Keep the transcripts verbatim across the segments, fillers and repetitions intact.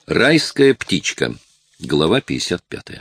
Райская птичка. Глава пятьдесят пятая.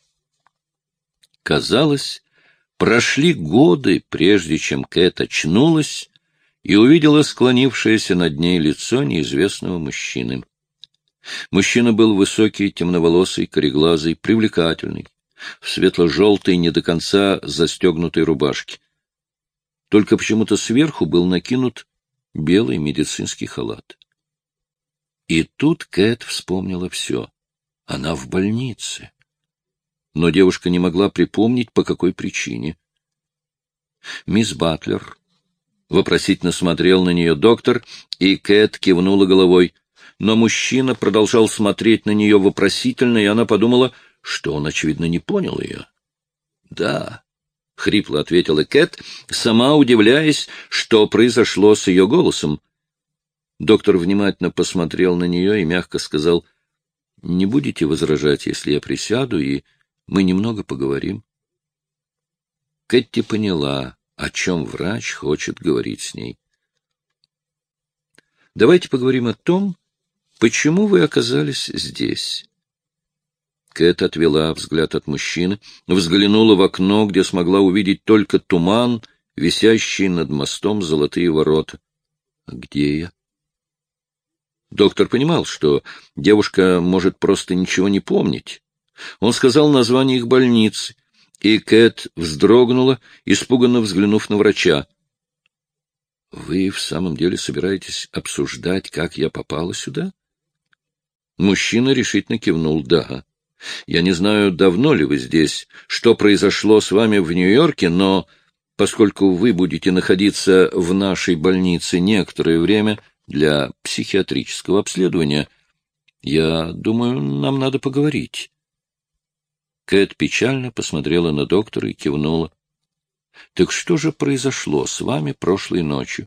Казалось, прошли годы, прежде чем Кэт очнулась и увидела склонившееся над ней лицо неизвестного мужчины. Мужчина был высокий, темноволосый, кореглазый, привлекательный, в светло-желтой, не до конца застегнутой рубашке. Только почему-то сверху был накинут белый медицинский халат. И тут Кэт вспомнила все. Она в больнице. Но девушка не могла припомнить, по какой причине. «Мисс Батлер», — вопросительно смотрел на нее доктор, и Кэт кивнула головой. Но мужчина продолжал смотреть на нее вопросительно, и она подумала, что он, очевидно, не понял ее. «Да», — хрипло ответила Кэт, сама удивляясь, что произошло с ее голосом. Доктор внимательно посмотрел на нее и мягко сказал: «Не будете возражать, если я присяду, и мы немного поговорим?» Кэти поняла, о чем врач хочет говорить с ней. «Давайте поговорим о том, почему вы оказались здесь». Кэт отвела взгляд от мужчины, взглянула в окно, где смогла увидеть только туман, висящий над мостом золотые ворота. «Где я?» Доктор понимал, что девушка может просто ничего не помнить. Он сказал название их больницы, и Кэт вздрогнула, испуганно взглянув на врача. «Вы в самом деле собираетесь обсуждать, как я попала сюда?» Мужчина решительно кивнул. «Да. Я не знаю, давно ли вы здесь, что произошло с вами в Нью-Йорке, но поскольку вы будете находиться в нашей больнице некоторое время для психиатрического обследования, я думаю, нам надо поговорить». Кэт печально посмотрела на доктора и кивнула. «Так что же произошло с вами прошлой ночью?»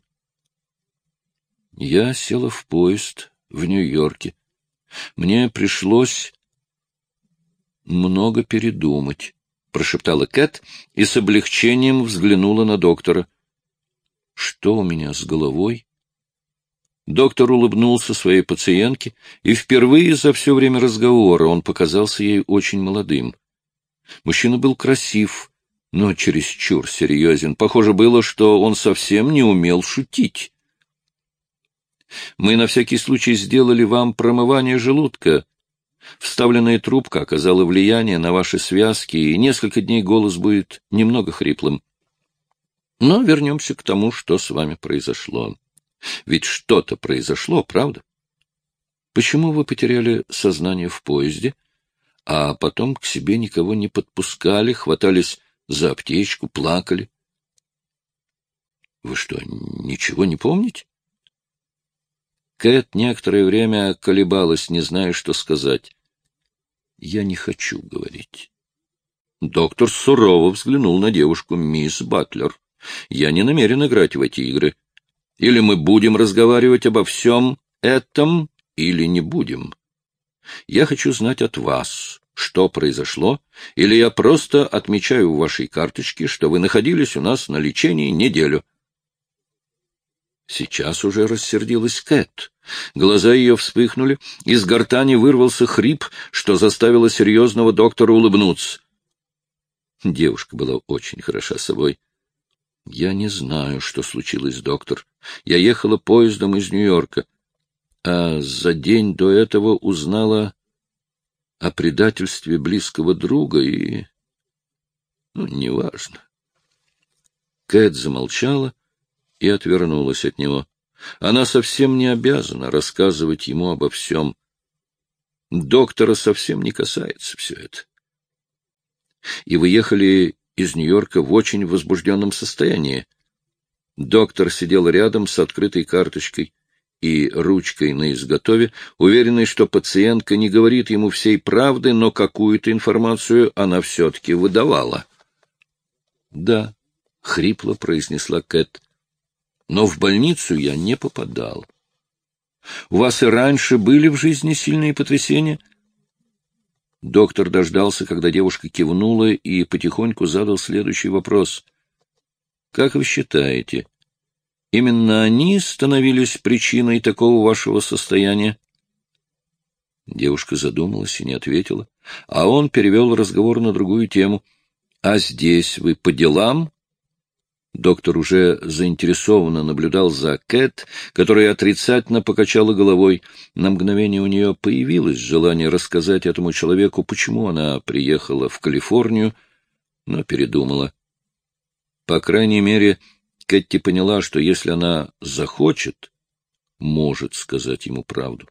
«Я села в поезд в Нью-Йорке. Мне пришлось много передумать», — прошептала Кэт и с облегчением взглянула на доктора. «Что у меня с головой?» Доктор улыбнулся своей пациентке, и впервые за все время разговора он показался ей очень молодым. Мужчина был красив, но чересчур серьезен. Похоже было, что он совсем не умел шутить. «Мы на всякий случай сделали вам промывание желудка. Вставленная трубка оказала влияние на ваши связки, и несколько дней голос будет немного хриплым. Но вернемся к тому, что с вами произошло. Ведь что-то произошло, правда? Почему вы потеряли сознание в поезде, а потом к себе никого не подпускали, хватались за аптечку, плакали? Вы что, ничего не помните?» Кэт некоторое время колебалась, не зная, что сказать. «Я не хочу говорить». Доктор сурово взглянул на девушку. «Мисс Батлер, я не намерен играть в эти игры. Или мы будем разговаривать обо всем этом, или не будем. Я хочу знать от вас, что произошло, или я просто отмечаю в вашей карточке, что вы находились у нас на лечении неделю». Сейчас уже рассердилась Кэт. Глаза ее вспыхнули, из гортани вырвался хрип, что заставило серьезного доктора улыбнуться. Девушка была очень хороша собой. «Я не знаю, что случилось, доктор. Я ехала поездом из Нью-Йорка, а за день до этого узнала о предательстве близкого друга и... ну, неважно». Кэт замолчала и отвернулась от него. Она совсем не обязана рассказывать ему обо всем. Доктора совсем не касается все это. «И вы ехали из Нью-Йорка в очень возбужденном состоянии». Доктор сидел рядом с открытой карточкой и ручкой на изготове, уверенный, что пациентка не говорит ему всей правды, но какую-то информацию она все-таки выдавала. «Да», — хрипло произнесла Кэт, — «но в больницу я не попадал». «У вас и раньше были в жизни сильные потрясения?» Доктор дождался, когда девушка кивнула, и потихоньку задал следующий вопрос. «Как вы считаете, именно они становились причиной такого вашего состояния?» Девушка задумалась и не ответила, а он перевел разговор на другую тему. — А здесь вы по делам? Доктор уже заинтересованно наблюдал за Кэт, которая отрицательно покачала головой. На мгновение у нее появилось желание рассказать этому человеку, почему она приехала в Калифорнию, но передумала. По крайней мере, Кэти поняла, что если она захочет, может сказать ему правду.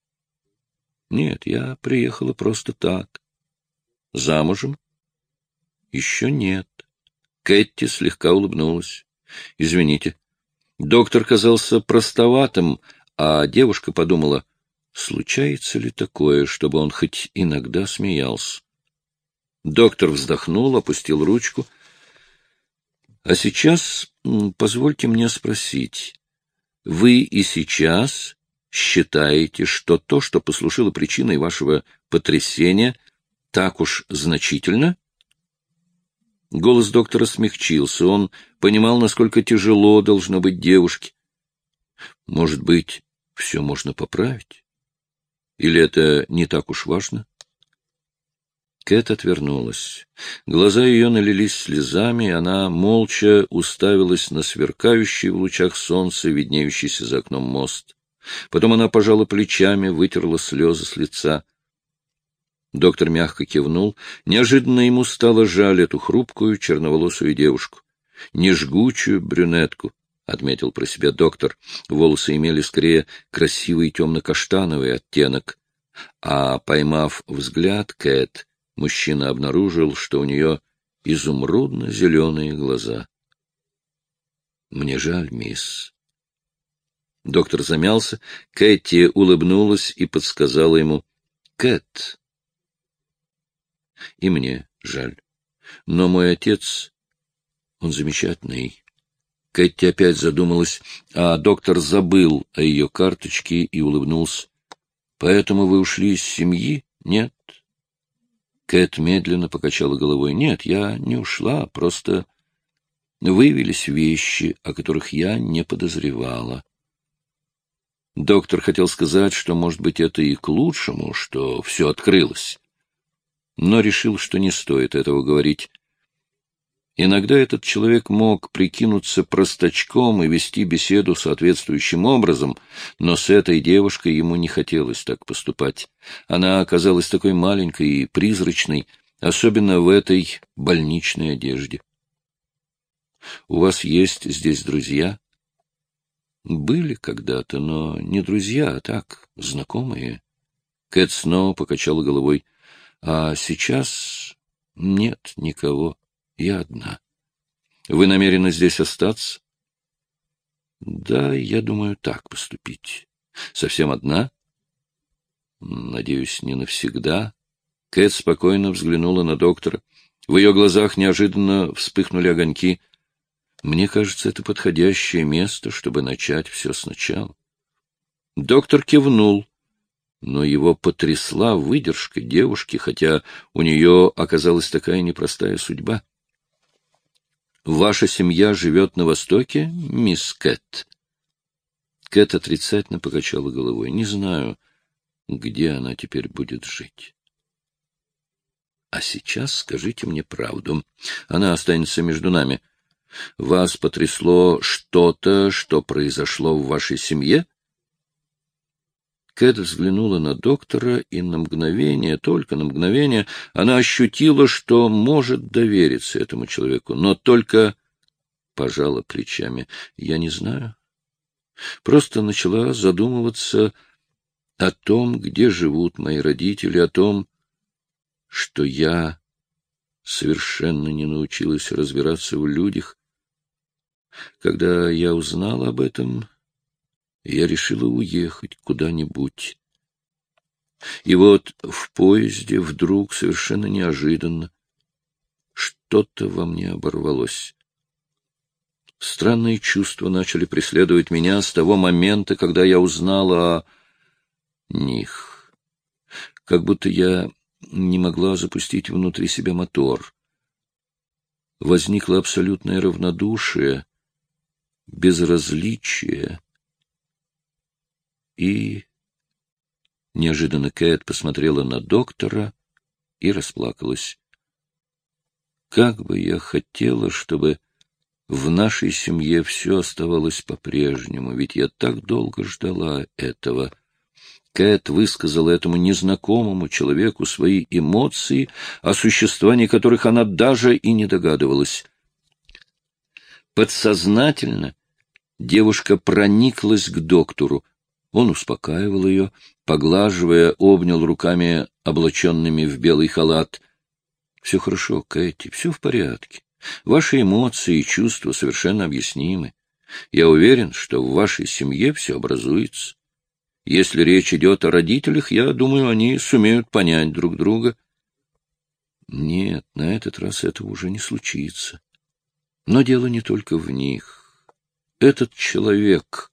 — Нет, я приехала просто так. — Замужем? — Еще нет. Кэти слегка улыбнулась. — Извините. Доктор казался простоватым, а девушка подумала, случается ли такое, чтобы он хоть иногда смеялся. Доктор вздохнул, опустил ручку. — А сейчас позвольте мне спросить, вы и сейчас считаете, что то, что послужило причиной вашего потрясения, так уж значительно? Голос доктора смягчился. Он понимал, насколько тяжело должно быть девушке. Может быть, все можно поправить? Или это не так уж важно? Кэт отвернулась. Глаза ее налились слезами, и она молча уставилась на сверкающий в лучах солнца, виднеющийся за окном мост. Потом она пожала плечами, вытерла слезы с лица. Доктор мягко кивнул. Неожиданно ему стало жаль эту хрупкую черноволосую девушку. Не жгучую брюнетку, — отметил про себя доктор. Волосы имели скорее красивый темно-каштановый оттенок. А, поймав взгляд Кэт, мужчина обнаружил, что у нее изумрудно-зеленые глаза. — Мне жаль, мисс. Доктор замялся. Кэти улыбнулась и подсказала ему. — Кэт. И мне жаль. Но мой отец, он замечательный. Кэти опять задумалась, а доктор забыл о ее карточке и улыбнулся. Поэтому вы ушли из семьи? Нет. Кэт медленно покачала головой. Нет, я не ушла, просто выявились вещи, о которых я не подозревала. Доктор хотел сказать, что, может быть, это и к лучшему, что все открылось. Но решил, что не стоит этого говорить. Иногда этот человек мог прикинуться простачком и вести беседу соответствующим образом, но с этой девушкой ему не хотелось так поступать. Она оказалась такой маленькой и призрачной, особенно в этой больничной одежде. — У вас есть здесь друзья? — Были когда-то, но не друзья, а так, знакомые. Кэт снова покачала головой. — А сейчас нет никого. Я одна. Вы намерены здесь остаться? Да, я думаю, так поступить. Совсем одна? Надеюсь, не навсегда. Кэт спокойно взглянула на доктора. В ее глазах неожиданно вспыхнули огоньки. Мне кажется, это подходящее место, чтобы начать все сначала. Доктор кивнул, но его потрясла выдержка девушки, хотя у нее оказалась такая непростая судьба. Ваша семья живет на Востоке, мисс Кэт? Кэт отрицательно покачала головой. Не знаю, где она теперь будет жить. А сейчас скажите мне правду. Она останется между нами. Вас потрясло что-то, что произошло в вашей семье? Кэт взглянула на доктора, и на мгновение, только на мгновение, она ощутила, что может довериться этому человеку, но только пожала плечами. Я не знаю. Просто начала задумываться о том, где живут мои родители, о том, что я совершенно не научилась разбираться в людях. Когда я узнала об этом, я решила уехать куда-нибудь. И вот в поезде вдруг, совершенно неожиданно, что-то во мне оборвалось. Странные чувства начали преследовать меня с того момента, когда я узнала о них. Как будто я не могла запустить внутри себя мотор. Возникло абсолютное равнодушие, безразличие и Неожиданно Кэт посмотрела на доктора и расплакалась. Как бы я хотела, чтобы в нашей семье все оставалось по-прежнему, ведь я так долго ждала этого. Кэт высказала этому незнакомому человеку свои эмоции, о существовании которых она даже и не догадывалась. Подсознательно девушка прониклась к доктору. Он успокаивал ее, поглаживая, обнял руками, облаченными в белый халат. — Все хорошо, Кэти, все в порядке. Ваши эмоции и чувства совершенно объяснимы. Я уверен, что в вашей семье все образуется. Если речь идет о родителях, я думаю, они сумеют понять друг друга. Нет, на этот раз этого уже не случится. Но дело не только в них. Этот человек...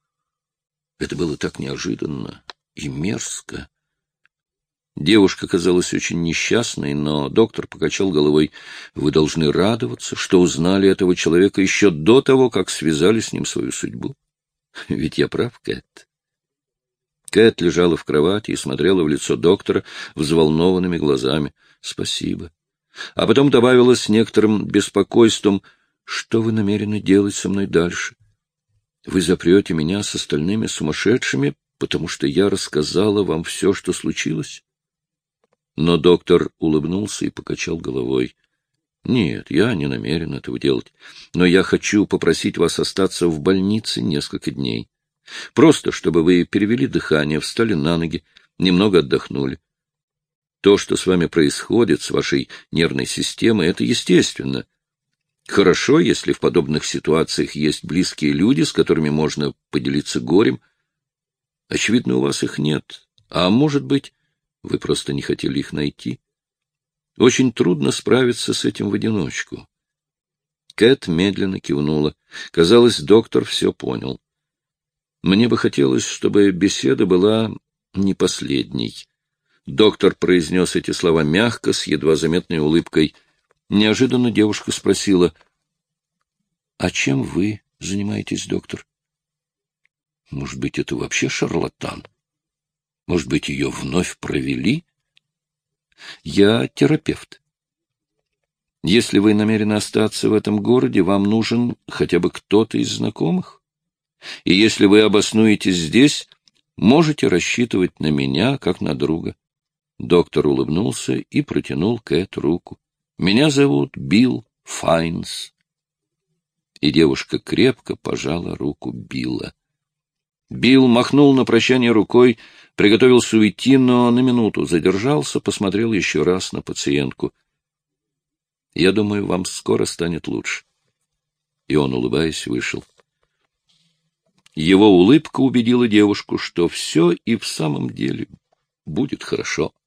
Это было так неожиданно и мерзко. Девушка казалась очень несчастной, но доктор покачал головой. Вы должны радоваться, что узнали этого человека еще до того, как связали с ним свою судьбу. Ведь я прав, Кэт. Кэт лежала в кровати и смотрела в лицо доктора взволнованными глазами. Спасибо. А потом добавила с некоторым беспокойством, что вы намерены делать со мной дальше? Вы запрете меня с остальными сумасшедшими, потому что я рассказала вам все, что случилось? Но доктор улыбнулся и покачал головой. — Нет, я не намерен этого делать, но я хочу попросить вас остаться в больнице несколько дней. Просто, чтобы вы перевели дыхание, встали на ноги, немного отдохнули. То, что с вами происходит, с вашей нервной системой, это естественно. Хорошо, если в подобных ситуациях есть близкие люди, с которыми можно поделиться горем. Очевидно, у вас их нет, а может быть... Вы просто не хотели их найти. Очень трудно справиться с этим в одиночку. Кэт медленно кивнула. Казалось, доктор все понял. Мне бы хотелось, чтобы беседа была не последней. Доктор произнес эти слова мягко, с едва заметной улыбкой. Неожиданно девушка спросила: — А чем вы занимаетесь, доктор? Может быть, это вообще шарлатан? Может быть, ее вновь провели? Я терапевт. Если вы намерены остаться в этом городе, вам нужен хотя бы кто-то из знакомых. И если вы обоснуетесь здесь, можете рассчитывать на меня, как на друга. Доктор улыбнулся и протянул Кэт руку. Меня зовут Билл Файнс. И девушка крепко пожала руку Билла. Билл махнул на прощание рукой, приготовился уйти, но на минуту задержался, посмотрел еще раз на пациентку. — Я думаю, вам скоро станет лучше. И он, улыбаясь, вышел. Его улыбка убедила девушку, что все и в самом деле будет хорошо.